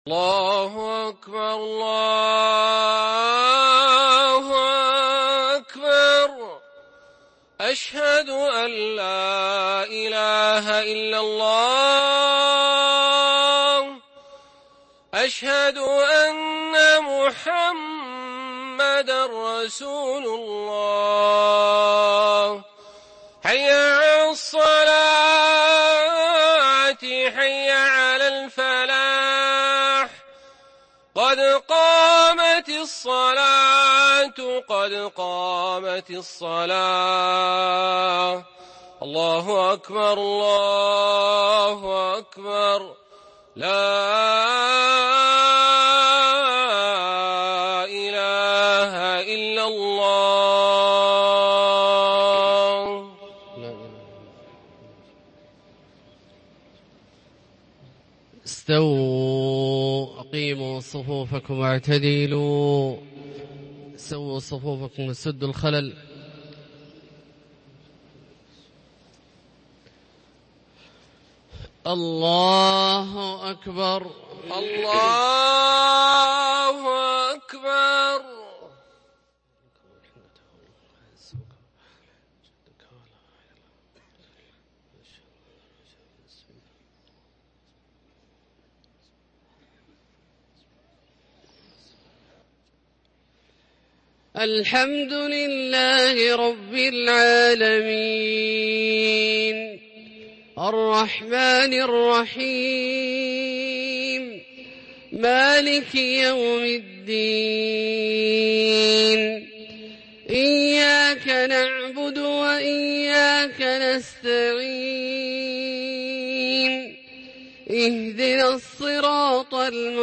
الله أكبر الله أكبر. أشهد أن لا إله إلا الله. أشهد أن محمدًا رسول الله. حي على الصلاة حي على الفلاح. قد قامت الصلاة قد قامت الصلاة. الله أكبر الله أكبر. لا إله إلا الله. استووا أقيموا صفوفكم واعتدلوا. سووا صفوفكم وسدوا الخلل. الله أكبر الله أكبر. الحمد لله رب العالمين الرحمن الرحيم مالك يوم الدين. إياك نعبد وإياك نستعين. اهدنا الصراط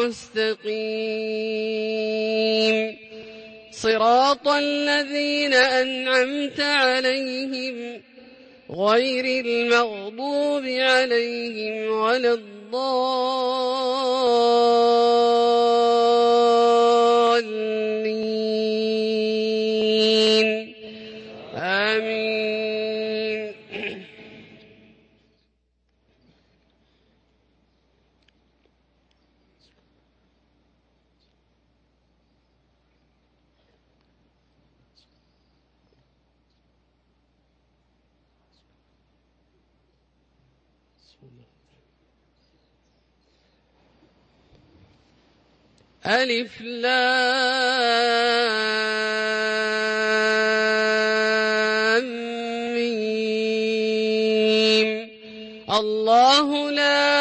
المستقيم صراط الذين أنعمت عليهم غير المغضوب عليهم ولا الضالين. آمين. ألف لام ميم. الله لا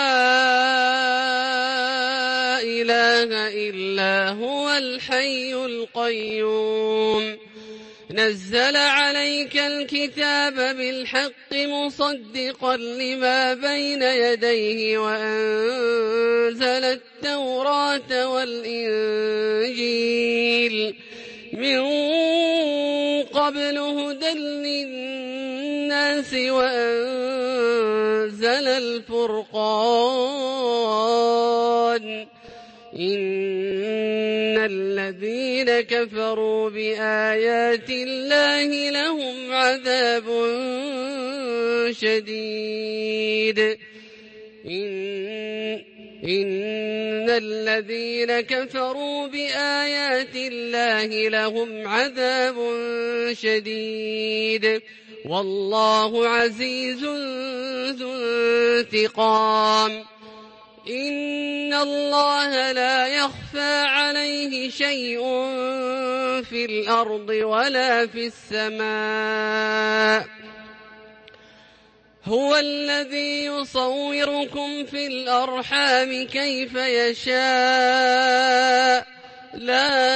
إله إلا هو الحي القيوم. نزل عليك الكتاب بالحق مصدقا لما بين يديه وأنزل التوراة والإنجيل من قبل هدى للناس وأنزل الفرقان. إن الذين كفروا بآيات الله لهم عذاب شديد. إن الذين كفروا بآيات الله لهم عذاب شديد والله عزيز ذو انتقام. إن الله لا يخفى عليه شيء في الأرض ولا في السماء. هو الذي يصوركم في الأرحام كيف يشاء. لا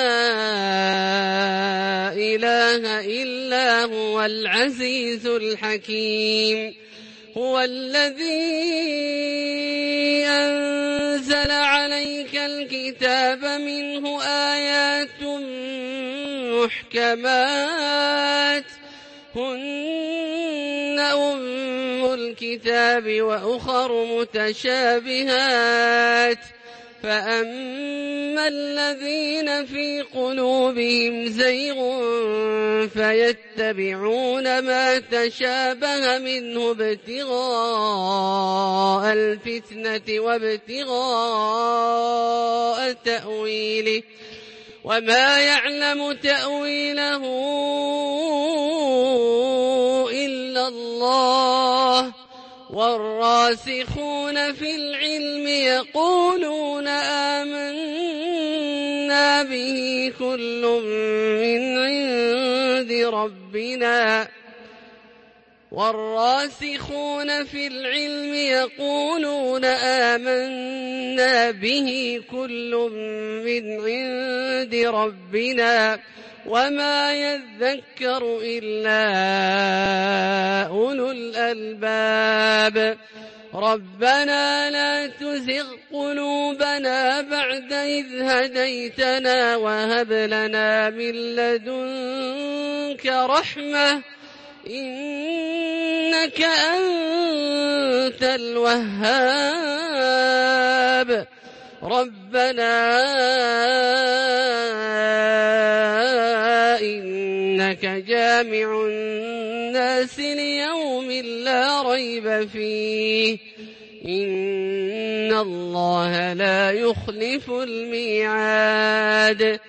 إله إلا هو العزيز الحكيم. هو الذي أنزل عليك الكتاب منه آيات محكمات هن أم الكتاب وأخر متشابهات فأما الذين في قلوبهم زيغ فيتبعون ما تشابه منه ابتغاء الفتنة وابتغاء تأويله وما يعلم تأويله إلا الله والراسخون في العلم يقولون آمنا به كل من عند ربنا والراسخون في العلم يقولون آمنا به كل من عند ربنا وما يذكر إلا أولو الألباب ربنا لا تزغ قلوبنا بعد إذ هديتنا وهب لنا من لدنك رحمة إنك أنت الوهاب ربنا إنك جامع الناس ليوم لا ريب فيه إن الله لا يخلف الميعاد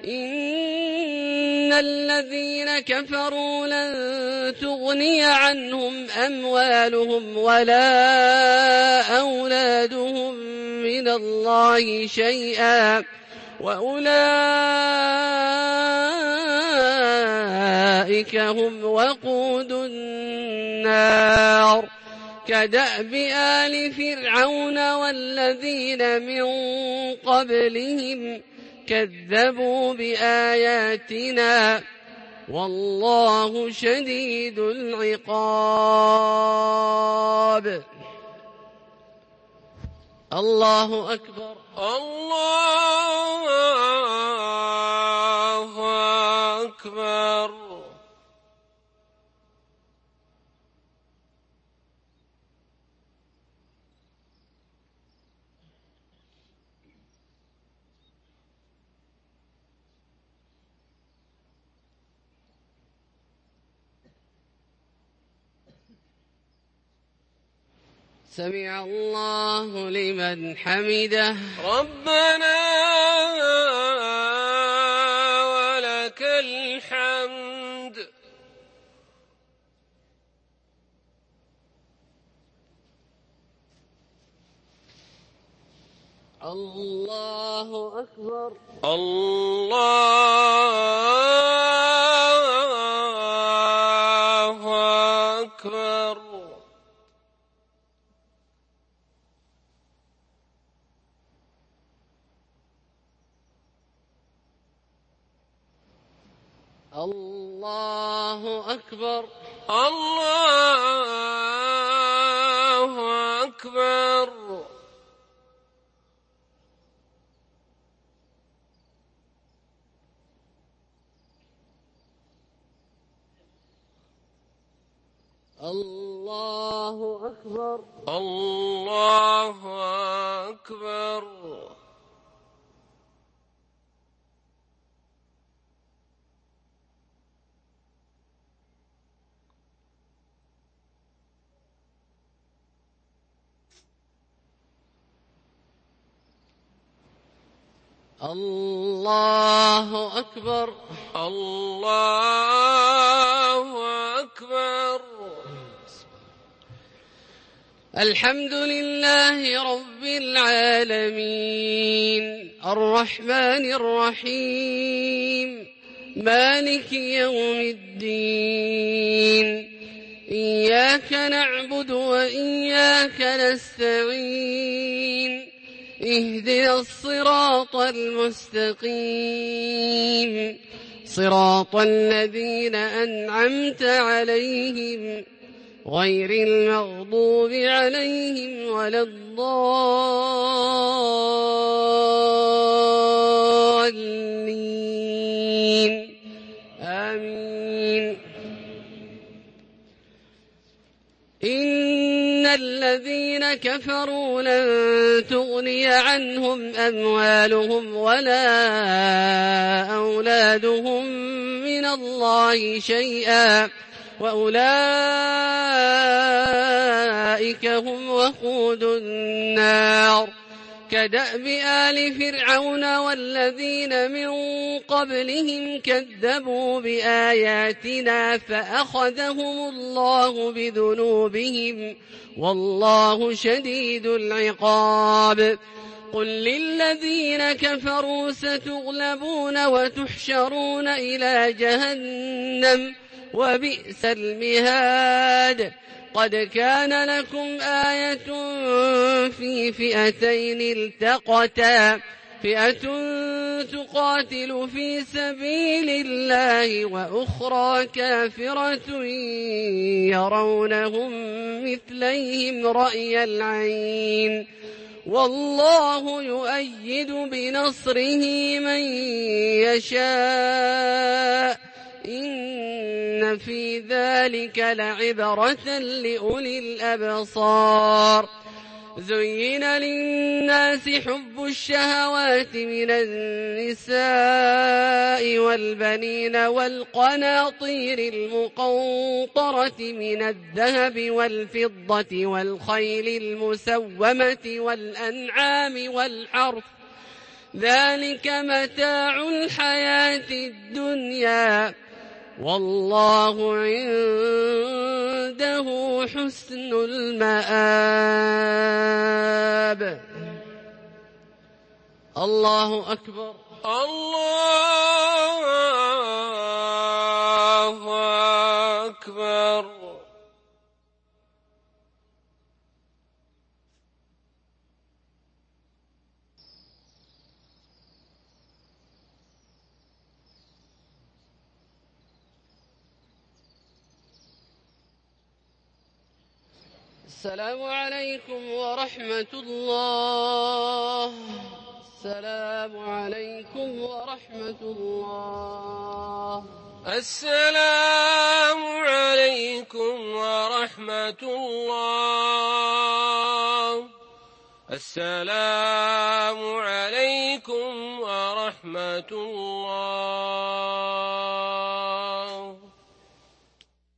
إن الذين كفروا لن تغني عنهم أموالهم ولا أولادهم من الله شيئا وأولئك هم وقود النار كدأب آل فرعون والذين من قبلهم كذبوا بآياتنا والله شديد العقاب الله أكبر الله أكبر سمع الله لمن حمده ربنا ولك الحمد الله أكبر الله أكبر الله أكبر الله أكبر الله أكبر الله أكبر الله أكبر الله أكبر الحمد لله رب العالمين الرحمن الرحيم مالك يوم الدين إياك نعبد وإياك نستعين اهدنا الصراط المستقيم صراط الذين أنعمت عليهم غير المغضوب عليهم ولا الضالين آمين إن الذين كفروا لن تغني عنهم أموالهم ولا أولادهم من الله شيئا وأولئك هم وقود النار كدأب آل فرعون والذين من قبلهم كذبوا بآياتنا فأخذهم الله بذنوبهم والله شديد العقاب قل للذين كفروا ستغلبون وتحشرون إلى جهنم وبئس المهاد قد كان لكم آية في فئتين التقتا فئة تقاتل في سبيل الله وأخرى كافرة يرونهم مثليهم رأي العين والله يؤيد بنصره من يشاء إن في ذلك لعبرة لأولي الأبصار زين للناس حب الشهوات من النساء والبنين والقناطير المقنطرة من الذهب والفضة والخيل المسومة والأنعام والحرث ذلك متاع الحياة الدنيا والله عنده حسن المآب الله أكبر الله أكبر السلام عليكم ورحمة الله السلام عليكم ورحمة الله السلام عليكم ورحمة الله السلام عليكم ورحمة الله